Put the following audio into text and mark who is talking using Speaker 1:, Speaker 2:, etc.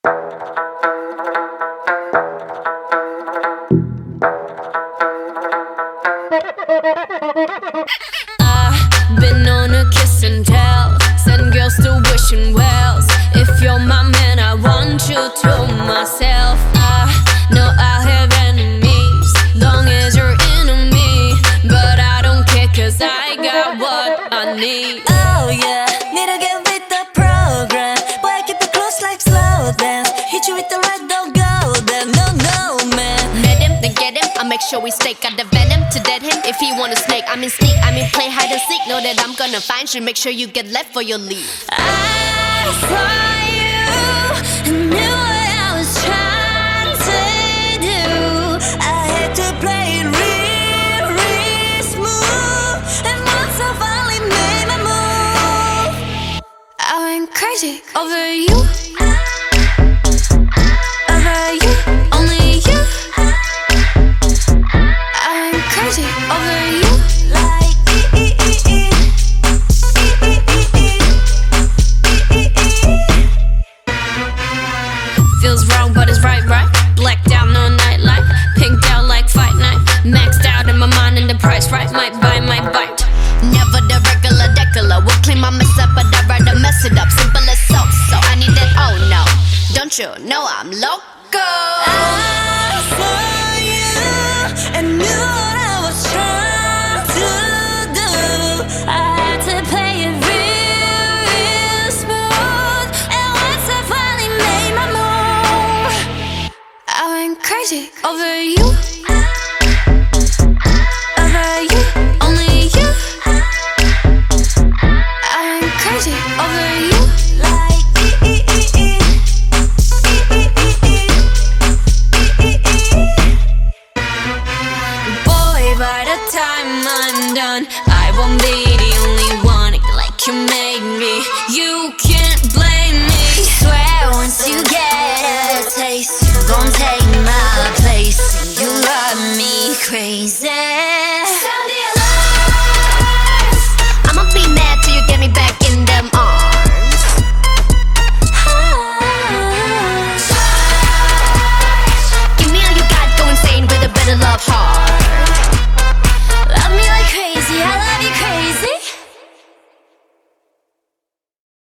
Speaker 1: I've been on a kiss and tell, send girls to wishing wells. If you're my man, I want you to myself. I know I'll have enemies, long as you're into me. But I don't care, cause I got what I need.
Speaker 2: Oh yeah, need to get with the program. Boy, keep it close like slow dance. Hit you with the red, don't go there. No, man.
Speaker 1: Met him, then get him, I make sure we stake out the venom to dead him. If he wanna snake, I mean sneak, I mean play hide and seek. Know that I'm gonna find you, make sure you get left for your leave.
Speaker 2: I saw you and knew what I was trying to do. I had to play it real smooth. And once I finally made my move, I went crazy over you. Over you, only you. I went crazy over you. Like
Speaker 1: Feels wrong, but it's right. Blacked out, no nightlight. Pinked out like fight night. Maxed out in my mind and the price right. Might buy, might bite. Never the regular decular. Will clean my mess up, but I'd rather mess it up. Simple as so I need that, oh no. Don't you know I'm loco?
Speaker 2: I saw you and knew what I was trying to do. I had to play it real smooth. And once I finally made my move, I went crazy over you. Over you, only you. I went crazy over you. Like
Speaker 1: Boy, by the time I'm done, I won't be the only one like you made me. You can't blame me.
Speaker 2: swear once you get a taste, you gon' take my place. You love me crazy.